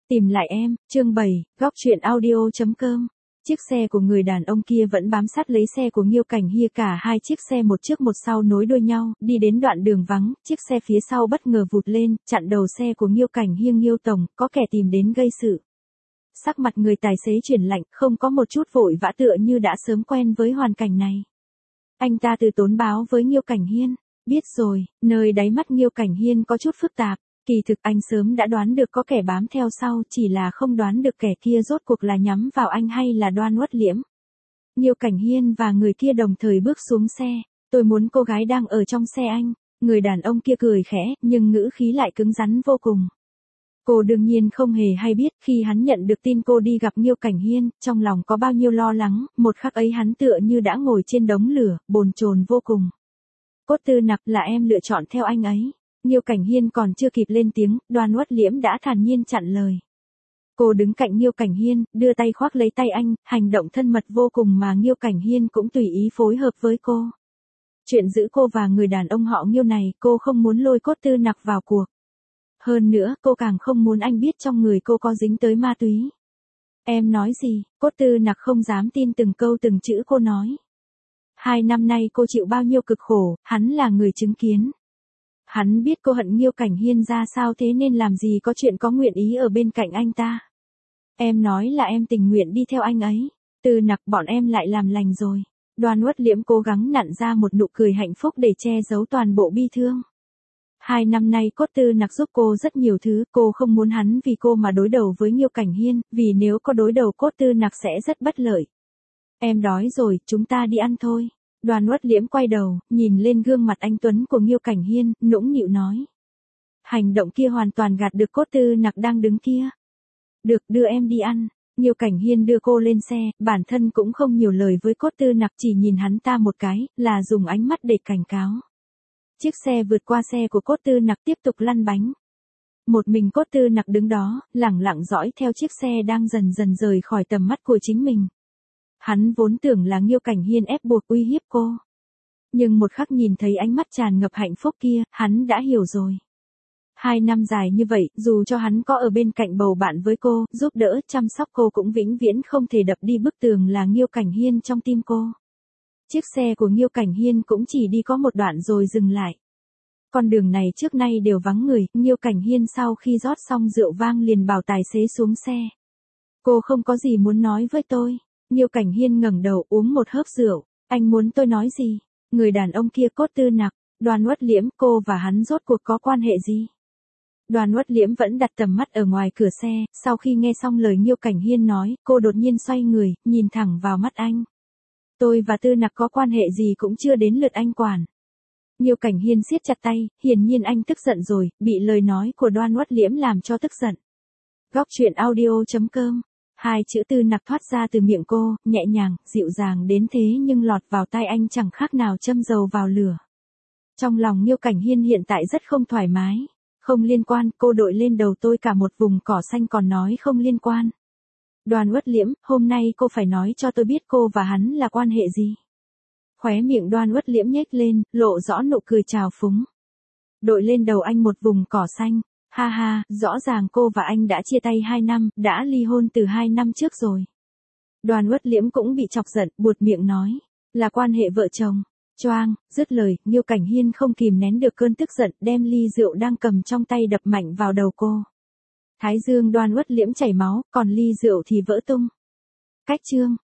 Tìm lại em, chương 7, góc truyện audio.com. Chiếc xe của người đàn ông kia vẫn bám sát lấy xe của Nghiêu Cảnh Hia, cả hai chiếc xe một trước một sau nối đuôi nhau, đi đến đoạn đường vắng, chiếc xe phía sau bất ngờ vụt lên, chặn đầu xe của Nghiêu Cảnh Hia. Nghiêu tổng, có kẻ tìm đến gây sự. Sắc mặt người tài xế chuyển lạnh, không có một chút vội vã, tựa như đã sớm quen với hoàn cảnh này. Anh ta từ tốn báo với Nghiêu Cảnh Hiên. Biết rồi. Nơi đáy mắt Nghiêu Cảnh Hiên có chút phức tạp. Kỳ thực anh sớm đã đoán được có kẻ bám theo sau, chỉ là không đoán được kẻ kia rốt cuộc là nhắm vào anh hay là Đoan Uất Liễm. Nghiêu Cảnh Hiên và người kia đồng thời bước xuống xe. Tôi muốn cô gái đang ở trong xe anh. Người đàn ông kia cười khẽ, nhưng ngữ khí lại cứng rắn vô cùng. Cô đương nhiên không hề hay biết, khi hắn nhận được tin cô đi gặp Nghiêu Cảnh Hiên, trong lòng có bao nhiêu lo lắng, một khắc ấy hắn tựa như đã ngồi trên đống lửa, bồn chồn vô cùng. Cốt Tư Nặc, là em lựa chọn theo anh ấy. Nghiêu Cảnh Hiên còn chưa kịp lên tiếng, Đoan Uất Liễm đã thản nhiên chặn lời. Cô đứng cạnh Nghiêu Cảnh Hiên, đưa tay khoác lấy tay anh, hành động thân mật vô cùng mà Nghiêu Cảnh Hiên cũng tùy ý phối hợp với cô. Chuyện giữ cô và người đàn ông họ Nghiêu này, cô không muốn lôi Cốt Tư Nặc vào cuộc. Hơn nữa, cô càng không muốn anh biết trong người cô có dính tới ma túy. Em nói gì? Cốt Tư Nặc không dám tin từng câu từng chữ cô nói. 2 năm nay cô chịu bao nhiêu cực khổ, hắn là người chứng kiến. Hắn biết cô hận Nghiêu Cảnh Hiên ra sao, thế nên làm gì có chuyện có nguyện ý ở bên cạnh anh ta. Em nói là em tình nguyện đi theo anh ấy. Tư Nặc, bọn em lại làm lành rồi. Đoan Uất Liễm cố gắng nặn ra một nụ cười hạnh phúc để che giấu toàn bộ bi thương. 2 năm nay Cốt Tư Nặc giúp cô rất nhiều thứ, cô không muốn hắn vì cô mà đối đầu với Nghiêu Cảnh Hiên, vì nếu có đối đầu Cốt Tư Nặc sẽ rất bất lợi. Em đói rồi, chúng ta đi ăn thôi. Đoan Uất Liễm quay đầu, nhìn lên gương mặt anh tuấn của Nghiêu Cảnh Hiên, nũng nịu nói. Hành động kia hoàn toàn gạt được Cốt Tư Nặc đang đứng kia. Được, đưa em đi ăn. Nghiêu Cảnh Hiên đưa cô lên xe, bản thân cũng không nhiều lời với Cốt Tư Nặc, chỉ nhìn hắn ta một cái, là dùng ánh mắt để cảnh cáo. Chiếc xe vượt qua xe của Cốt Tư Nặc tiếp tục lăn bánh. Một mình Cốt Tư Nặc đứng đó, lẳng lặng dõi theo chiếc xe đang dần dần rời khỏi tầm mắt của chính mình. Hắn vốn tưởng là Nghiêu Cảnh Hiên ép buộc uy hiếp cô. Nhưng một khắc nhìn thấy ánh mắt tràn ngập hạnh phúc kia, hắn đã hiểu rồi. 2 năm dài như vậy, dù cho hắn có ở bên cạnh bầu bạn với cô, giúp đỡ, chăm sóc cô, cũng vĩnh viễn không thể đập đi bức tường là Nghiêu Cảnh Hiên trong tim cô. Chiếc xe của Nghiêu Cảnh Hiên cũng chỉ đi có một đoạn rồi dừng lại. Con đường này trước nay đều vắng người, Nghiêu Cảnh Hiên sau khi rót xong rượu vang liền bảo tài xế xuống xe. Cô không có gì muốn nói với tôi. Nghiêu Cảnh Hiên ngẩng đầu uống một hớp rượu. Anh muốn tôi nói gì? Người đàn ông kia Cốt Tư Nặc, Đoan Uất Liễm, cô và hắn rốt cuộc có quan hệ gì? Đoan Uất Liễm vẫn đặt tầm mắt ở ngoài cửa xe, sau khi nghe xong lời Nghiêu Cảnh Hiên nói, cô đột nhiên xoay người, nhìn thẳng vào mắt anh. Tôi và Tư Nặc có quan hệ gì cũng chưa đến lượt anh quản. Nghiêu Cảnh Hiên siết chặt tay, hiển nhiên anh tức giận rồi, bị lời nói của Đoan Uất Liễm làm cho tức giận. Góc truyện audio.com. 2 chữ Tư Nặc thoát ra từ miệng cô, nhẹ nhàng, dịu dàng đến thế nhưng lọt vào tai anh chẳng khác nào châm dầu vào lửa. Trong lòng Nghiêu Cảnh Hiên hiện tại rất không thoải mái. Không liên quan, cô đội lên đầu tôi cả một vùng cỏ xanh còn nói không liên quan. Đoan Uất Liễm, hôm nay cô phải nói cho tôi biết cô và hắn là quan hệ gì. Khóe miệng Đoan Uất Liễm nhếch lên, lộ rõ nụ cười trào phúng. Đội lên đầu anh một vùng cỏ xanh. Ha ha, rõ ràng cô và anh đã chia tay 2 năm, đã ly hôn từ 2 năm trước rồi. Đoan Uất Liễm cũng bị chọc giận, buột miệng nói. Là quan hệ vợ chồng. Choang, dứt lời, Nghiêu Cảnh Hiên không kìm nén được cơn tức giận, đem ly rượu đang cầm trong tay đập mạnh vào đầu cô. Thái dương Đoan Uất Liễm chảy máu, còn ly rượu thì vỡ tung. Cách chương.